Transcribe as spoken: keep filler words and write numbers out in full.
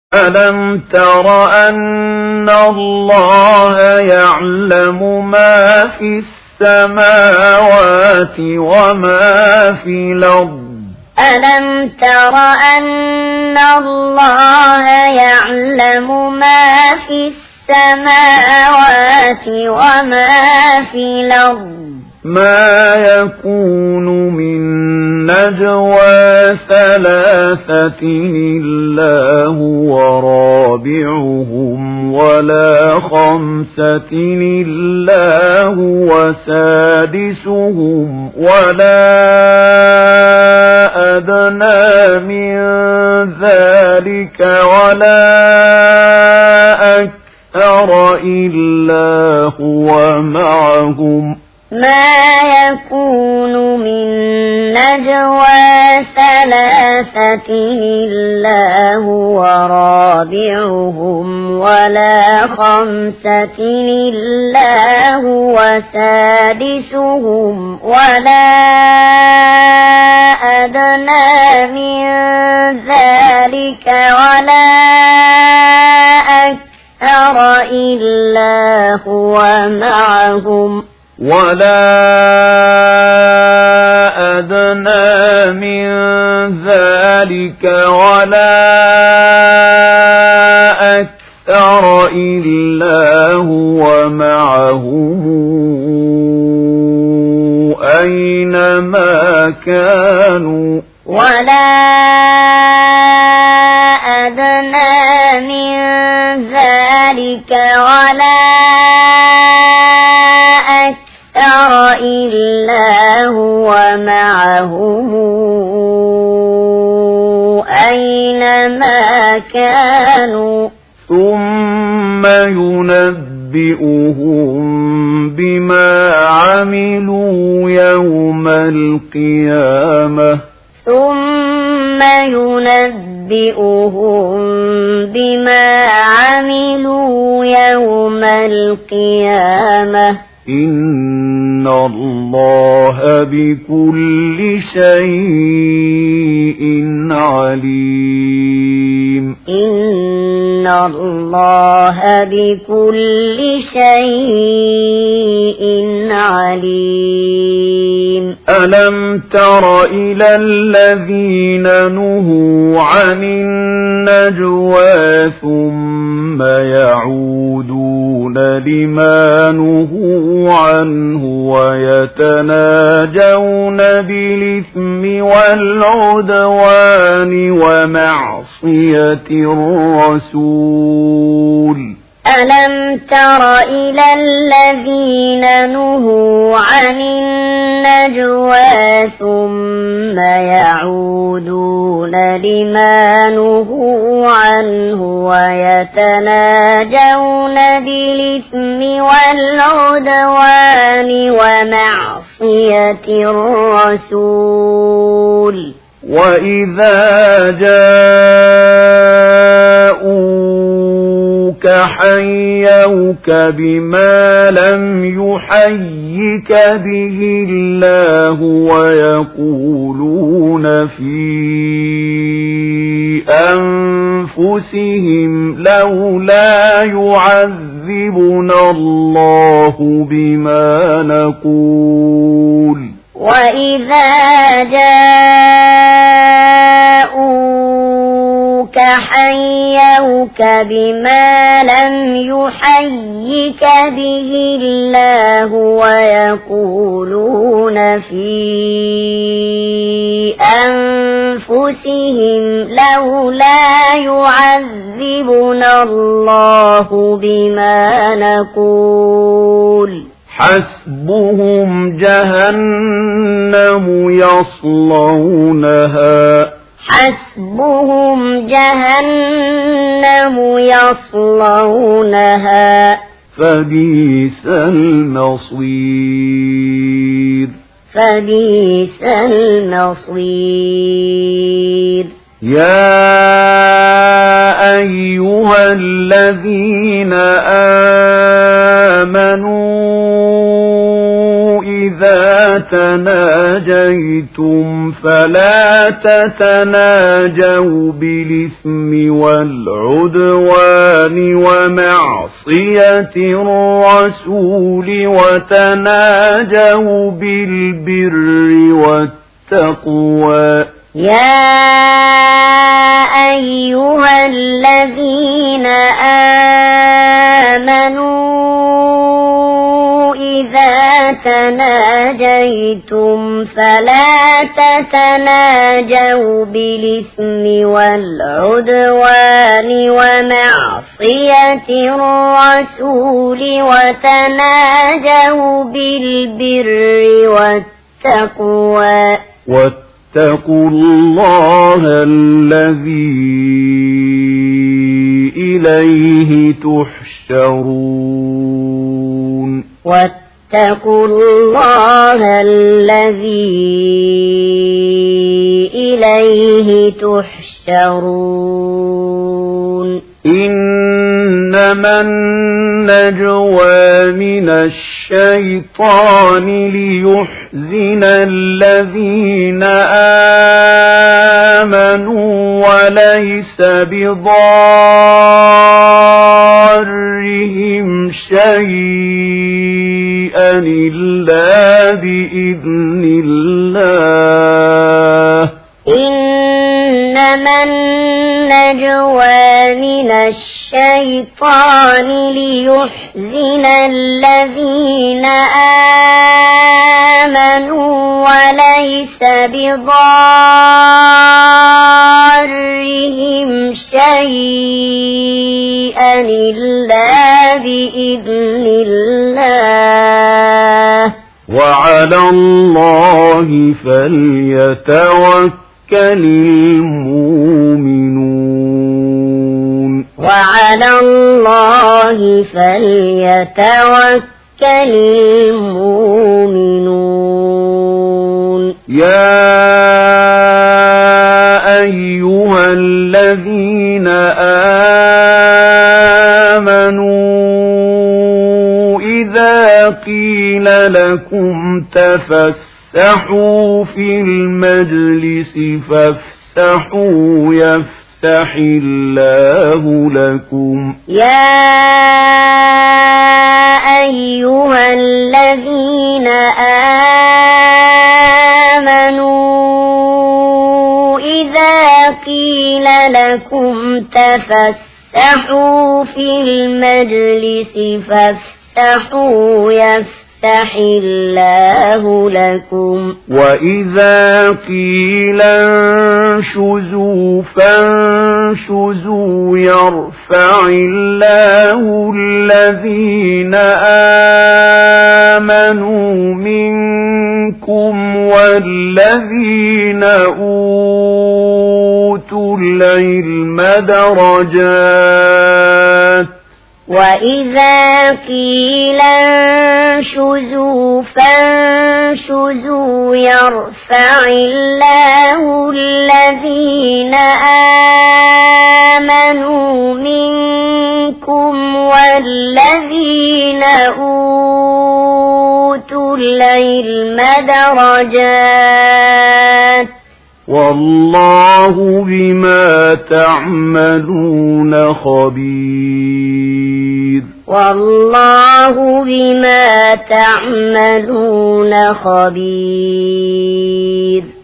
ألم تر أن الله يعلم ما في السماوات وما في الأرض ألم تر أن الله يعلم ما في السماوات وما في الأرض ما يكون من نجوى ثلاثة إلا هو رابعهم ولا خمسة إلا هو سادسهم ولا أدنى من ذلك ولا أكثر إلا هو معهم ما يكون من نجوى ثلاثة إلا هو رابعهم ولا خمسة إلا هو سادسهم ولا أدنى من ذلك ولا أكثر إلا هو معهم ولا أدنى من ذلك ولا أكثر إلا هو معهم أينما كانوا ولا أدنى من ذلك ولا إلا هو معهم أينما كانوا ثم ينبئهم بما عملوا يوم القيامة ثم ينبئهم بما عملوا يوم القيامة إن الله بكل شيء عليم إن الله بكل شيء عليم ألم تر إلى الذين نهوا عن النجوى ثم يعودون لما نهوا عنه ويتناجون بالإثم والعدوان ومعصية الرسول ألم تر إلى الذين نهوا عن النجوى ثم يعودون لما نهوا عنه ويتناجون بالإثم والعدوان ومعصية الرسول وإذا جاءوك حيوك بما لم يحيك به الله ويقولون في أنفسهم لولا يعذبنا الله بما نقول وإذا جاءوك حيوك بما لم يحيك به الله ويقولون في أنفسهم لولا يعذبنا الله بما نقول حسبهم جهنم يصلونها حسبهم جهنم يصلونها فبئس المصير فبئس المصير يا أيها الذين آمنوا إذا تناجيتم فلا تتناجوا بالإثم والعدوان ومعصية الرسول وتناجوا بالبر والتقوى. يا أيها الذين آمنوا إذا تناجيتم فلا تتناجوا بالإثم والعدوان ومعصية الرسول وتناجوا بالبر والتقوى واتقوا الله الذي إليه تحشرون. واتقوا الله الذي إليه تحشرون. إنما النجوى من الشيطان ليحزن الذين آمنوا وليس بضارهم شيئا إلا بإذن الله. إنما النجوى من الشيطان ليحزن الذين آمنوا وليس بضارهم شيئا إلا بإذن الله. وعلى الله فليتوكل المؤمنون. وعلى الله فليتوكل المؤمنون. يا أيها الذين آمنوا إذا قيل لكم تفسحوا في المجلس فافسحوا يفسح الله لكم. يا أيها الذين آمنوا إذا قيل لكم تفسحوا في المجلس فافسحوا يفسح الله لكم. وإذا قيل انشزوا فانشزوا يرفع الله الذين آمنوا منكم والذين أوتوا العلم درجات. وإذا قيل انشزوا فانشزوا يرفع الله الذين آمنوا منكم والذين أوتوا العلم درجات. والله بما تعملون خبير. والله بما تعملون خبير.